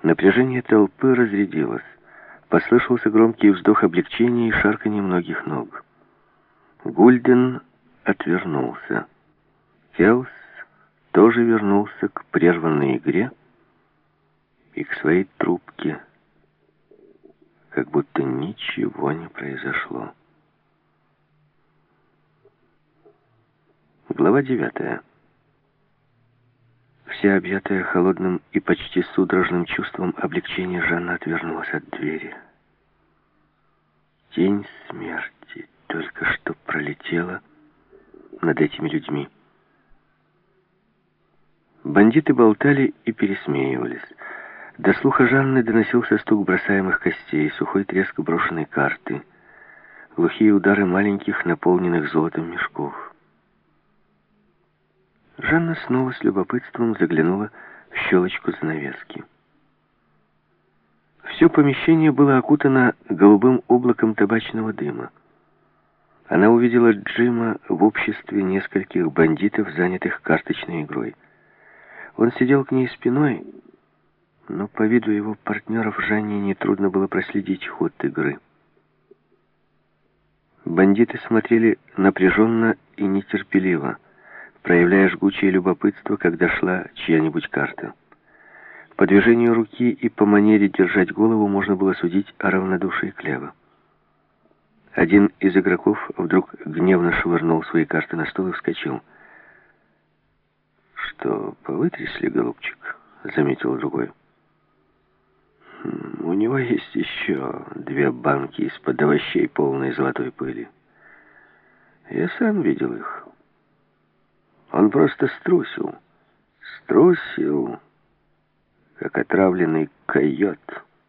Напряжение толпы разрядилось. Послышался громкий вздох облегчения и шарканье многих ног. Гульден отвернулся. Келс тоже вернулся к прерванной игре и к своей трубке, как будто ничего не произошло. Глава 9. Вся объятая холодным и почти судорожным чувством облегчения, Жанна отвернулась от двери. Тень смерти только что пролетела над этими людьми. Бандиты болтали и пересмеивались. До слуха Жанны доносился стук бросаемых костей, сухой треск брошенной карты, глухие удары маленьких, наполненных золотом мешков. Жанна снова с любопытством заглянула в щелочку занавески. Все помещение было окутано голубым облаком табачного дыма. Она увидела Джима в обществе нескольких бандитов, занятых карточной игрой. Он сидел к ней спиной, но по виду его партнеров Жанне нетрудно было проследить ход игры. Бандиты смотрели напряженно и нетерпеливо, проявляя жгучее любопытство, когда шла чья-нибудь карта. По движению руки и по манере держать голову можно было судить о равнодушии Клева. Один из игроков вдруг гневно швырнул свои карты на стол и вскочил. «Что, повытрясли, голубчик?» — заметил другой. «У него есть еще 2 банки из-под овощей, полной золотой пыли. Я сам видел их. Он просто струсил, как отравленный койот.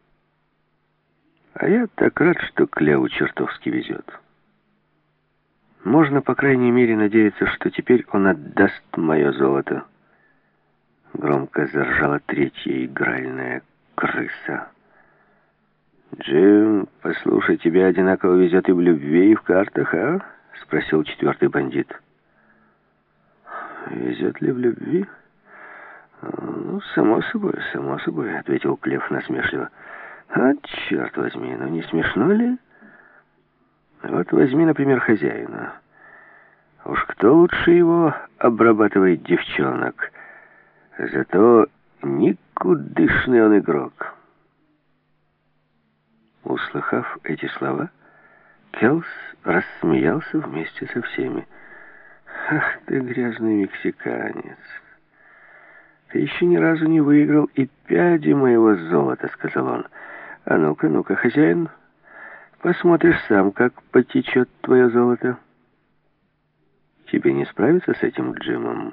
А я так рад, что Клеву чертовски везет. Можно, по крайней мере, надеяться, что теперь он отдаст мое золото». Громко заржала третья игральная крыса. «Джим, послушай, тебя одинаково везет и в любви, и в картах, а?» — спросил четвертый бандит. «Везет ли в любви?» «Ну, само собой», — ответил Клев насмешливо. «А, черт возьми, ну не смешно ли? Вот возьми, например, хозяина. Уж кто лучше его обрабатывает девчонок? Зато никудышный он игрок». Услыхав эти слова, Келс рассмеялся вместе со всеми. «Ах ты, грязный мексиканец! Ты еще ни разу не выиграл и пяди моего золота», — сказал он. «А ну-ка, хозяин, посмотришь сам, как потечет твое золото. Тебе не справиться с этим Джимом?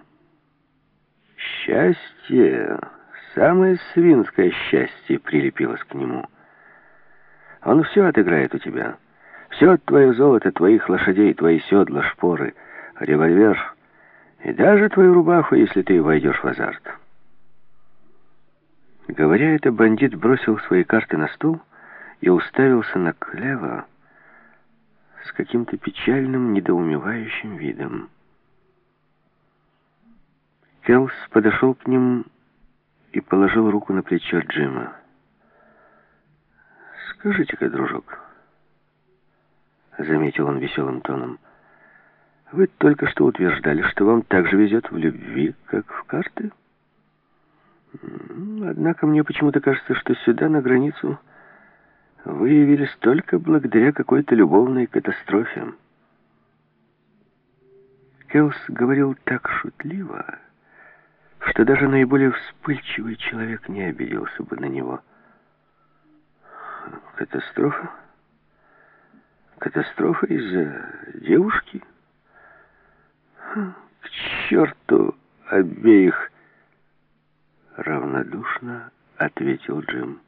Счастье, самое свинское счастье прилепилось к нему. Он все отыграет у тебя. Все твое золото, твоих лошадей, твои седла, шпоры, револьвер и даже твою рубаху, если ты войдешь в азарт». Говоря это, бандит бросил свои карты на стол и уставился на Клева с каким-то печальным, недоумевающим видом. Келс подошел к ним и положил руку на плечо Джима. «Скажите-ка, дружок», — заметил он веселым тоном, — «вы только что утверждали, что вам так же везет в любви, как в карты? Однако мне почему-то кажется, что сюда, на границу, вы явились только благодаря какой-то любовной катастрофе». Келс говорил так шутливо, что даже наиболее вспыльчивый человек не обиделся бы на него. «Катастрофа? Катастрофа из-за девушки? К черту обеих!» Равнодушно ответил Джим.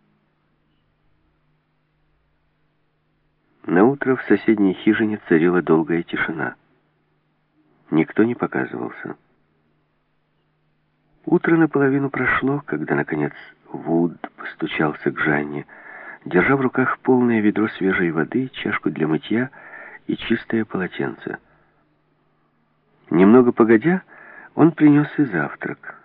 Наутро в соседней хижине царила долгая тишина. Никто не показывался. Утро наполовину прошло, когда, наконец, Вуд постучался к Жанне, держа в руках полное ведро свежей воды, чашку для мытья и чистое полотенце. Немного погодя, он принес и завтрак.